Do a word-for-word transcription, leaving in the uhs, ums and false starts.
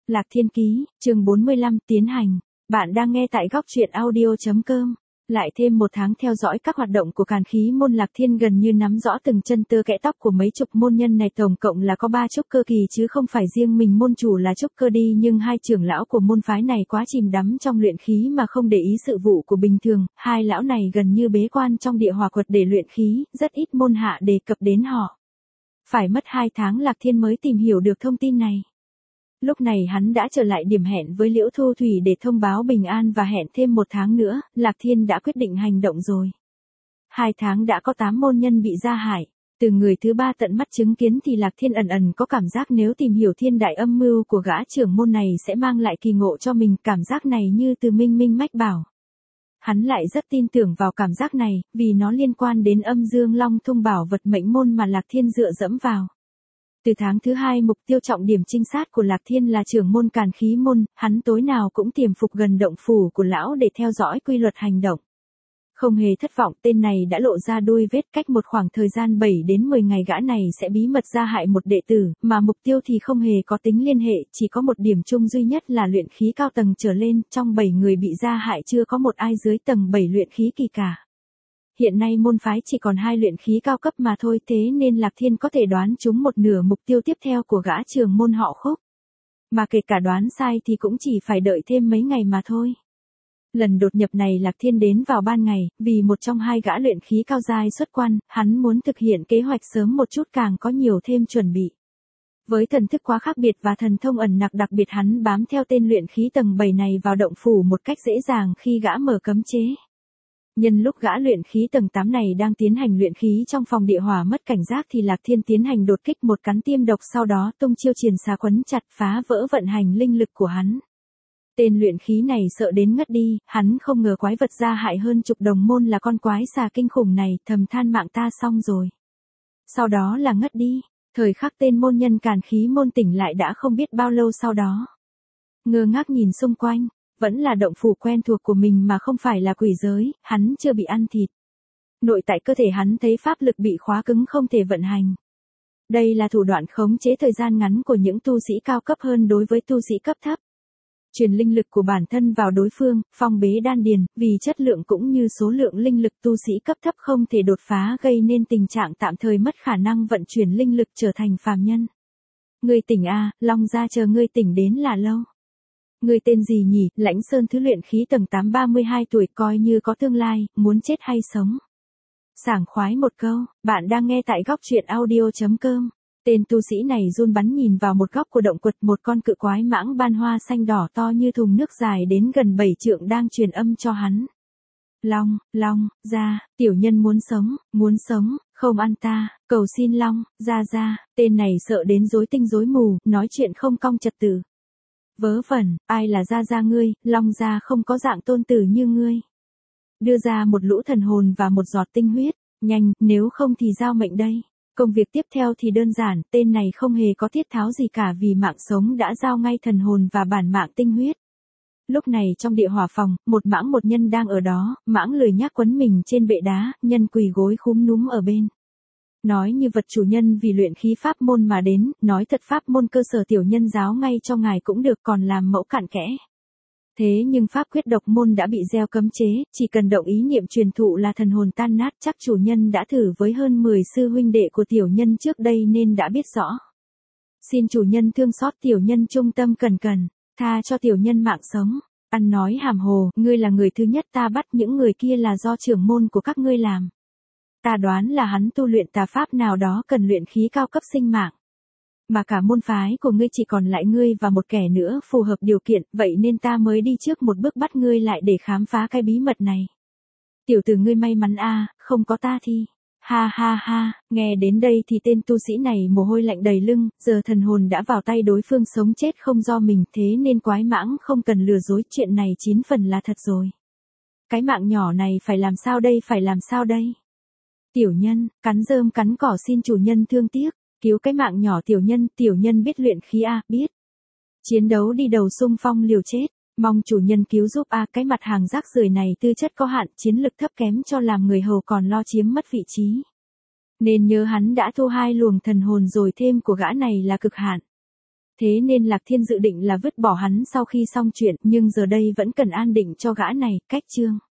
Lạc Thiên Ký, chương bốn mươi lăm, tiến hành. Bạn đang nghe tại góc truyện audio chấm com. Lại thêm một tháng theo dõi các hoạt động của Càn Khí môn, Lạc Thiên gần như nắm rõ từng chân tơ kẽ tóc của mấy chục môn nhân này, tổng cộng là có ba trúc cơ kỳ chứ không phải riêng mình môn chủ là trúc cơ đi, nhưng hai trưởng lão của môn phái này quá chìm đắm trong luyện khí mà không để ý sự vụ của bình thường, hai lão này gần như bế quan trong địa hỏa quật để luyện khí, rất ít môn hạ đề cập đến họ. Phải mất hai tháng Lạc Thiên mới tìm hiểu được thông tin này. Lúc này hắn đã trở lại điểm hẹn với Liễu Thu Thủy để thông báo bình an và hẹn thêm một tháng nữa, Lạc Thiên đã quyết định hành động rồi. Hai tháng đã có tám môn nhân bị gia hại, từ người thứ ba tận mắt chứng kiến thì Lạc Thiên ẩn ẩn có cảm giác nếu tìm hiểu thiên đại âm mưu của gã trưởng môn này sẽ mang lại kỳ ngộ cho mình, cảm giác này như từ minh minh mách bảo. Hắn lại rất tin tưởng vào cảm giác này, vì nó liên quan đến âm dương long thung bảo vật mệnh môn mà Lạc Thiên dựa dẫm vào. Từ tháng thứ hai, mục tiêu trọng điểm trinh sát của Lạc Thiên là trưởng môn Càn Khí môn, hắn tối nào cũng tiềm phục gần động phủ của lão để theo dõi quy luật hành động. Không hề thất vọng, tên này đã lộ ra đuôi vết, cách một khoảng thời gian bảy đến mười ngày gã này sẽ bí mật gia hại một đệ tử, mà mục tiêu thì không hề có tính liên hệ, chỉ có một điểm chung duy nhất là luyện khí cao tầng trở lên, trong bảy người bị gia hại chưa có một ai dưới tầng bảy luyện khí kỳ cả. Hiện nay môn phái chỉ còn hai luyện khí cao cấp mà thôi, thế nên Lạc Thiên có thể đoán trúng một nửa mục tiêu tiếp theo của gã trưởng môn họ Khúc. Mà kể cả đoán sai thì cũng chỉ phải đợi thêm mấy ngày mà thôi. Lần đột nhập này Lạc Thiên đến vào ban ngày, vì một trong hai gã luyện khí cao giai xuất quan, hắn muốn thực hiện kế hoạch sớm một chút càng có nhiều thêm chuẩn bị. Với thần thức quá khác biệt và thần thông ẩn nặc đặc biệt, hắn bám theo tên luyện khí tầng bảy này vào động phủ một cách dễ dàng khi gã mở cấm chế. Nhân lúc gã luyện khí tầng tám này đang tiến hành luyện khí trong phòng địa hỏa mất cảnh giác thì Lạc Thiên tiến hành đột kích một cắn tiêm độc, sau đó tung chiêu triền xà quấn chặt phá vỡ vận hành linh lực của hắn. Tên luyện khí này sợ đến ngất đi, hắn không ngờ quái vật gia hại hơn chục đồng môn là con quái xà kinh khủng này, thầm than mạng ta xong rồi. Sau đó là ngất đi, thời khắc tên môn nhân Càn Khí môn tỉnh lại đã không biết bao lâu sau đó. Ngơ ngác nhìn xung quanh. Vẫn là động phủ quen thuộc của mình mà không phải là quỷ giới, hắn chưa bị ăn thịt. Nội tại cơ thể hắn thấy pháp lực bị khóa cứng không thể vận hành. Đây là thủ đoạn khống chế thời gian ngắn của những tu sĩ cao cấp hơn đối với tu sĩ cấp thấp. Truyền linh lực của bản thân vào đối phương, phong bế đan điền, vì chất lượng cũng như số lượng linh lực tu sĩ cấp thấp không thể đột phá gây nên tình trạng tạm thời mất khả năng vận chuyển linh lực trở thành phàm nhân. Ngươi tỉnh a, Long gia chờ ngươi tỉnh đến là lâu. Người tên gì nhỉ? Lãnh Sơn thứ luyện khí tầng tám, ba mươi hai tuổi, coi như có tương lai, muốn chết hay sống. Sảng khoái một câu, bạn đang nghe tại góc truyện audio chấm com. Tên tu sĩ này run bắn nhìn vào một góc của động quật, một con cự quái mãng ban hoa xanh đỏ to như thùng nước dài đến gần bảy trượng đang truyền âm cho hắn. Long, Long, ra, tiểu nhân muốn sống, muốn sống, không ăn ta, cầu xin Long, ra ra, tên này sợ đến rối tinh rối mù, nói chuyện không cong trật tự. Vớ vẩn, ai là gia gia ngươi, Long gia không có dạng tôn tử như ngươi. Đưa ra một lũ thần hồn và một giọt tinh huyết, nhanh, nếu không thì giao mệnh đây. Công việc tiếp theo thì đơn giản, tên này không hề có thiết tháo gì cả vì mạng sống đã giao ngay thần hồn và bản mạng tinh huyết. Lúc này trong địa hỏa phòng, một mãng một nhân đang ở đó, mãng lười nhác quấn mình trên bệ đá, nhân quỳ gối khúm núm ở bên. Nói như vật chủ nhân vì luyện khí pháp môn mà đến, nói thật pháp môn cơ sở tiểu nhân giáo ngay cho ngài cũng được, còn làm mẫu cặn kẽ. Thế nhưng pháp quyết độc môn đã bị gieo cấm chế, chỉ cần động ý niệm truyền thụ là thần hồn tan nát, chắc chủ nhân đã thử với hơn mười sư huynh đệ của tiểu nhân trước đây nên đã biết rõ. Xin chủ nhân thương xót tiểu nhân trung tâm cần cần, tha cho tiểu nhân mạng sống. Ăn nói hàm hồ, ngươi là người thứ nhất ta bắt, những người kia là do trưởng môn của các ngươi làm. Ta đoán là hắn tu luyện tà pháp nào đó cần luyện khí cao cấp sinh mạng. Mà cả môn phái của ngươi chỉ còn lại ngươi và một kẻ nữa phù hợp điều kiện, vậy nên ta mới đi trước một bước bắt ngươi lại để khám phá cái bí mật này. Tiểu tử ngươi may mắn a, không có ta thì. Ha ha ha, nghe đến đây thì tên tu sĩ này mồ hôi lạnh đầy lưng, giờ thần hồn đã vào tay đối phương, sống chết không do mình, thế nên quái mãng không cần lừa dối, chuyện này chín phần là thật rồi. Cái mạng nhỏ này phải làm sao đây, phải làm sao đây? Tiểu nhân, cắn rơm cắn cỏ xin chủ nhân thương tiếc, cứu cái mạng nhỏ tiểu nhân, tiểu nhân biết luyện khí a, biết. Chiến đấu đi đầu xung phong liều chết, mong chủ nhân cứu giúp a, cái mặt hàng rác rưởi này tư chất có hạn, chiến lực thấp kém cho làm người hầu còn lo chiếm mất vị trí. Nên nhớ hắn đã thu hai luồng thần hồn rồi thêm của gã này là cực hạn. Thế nên Lạc Thiên dự định là vứt bỏ hắn sau khi xong chuyện, nhưng giờ đây vẫn cần an định cho gã này, cách chương.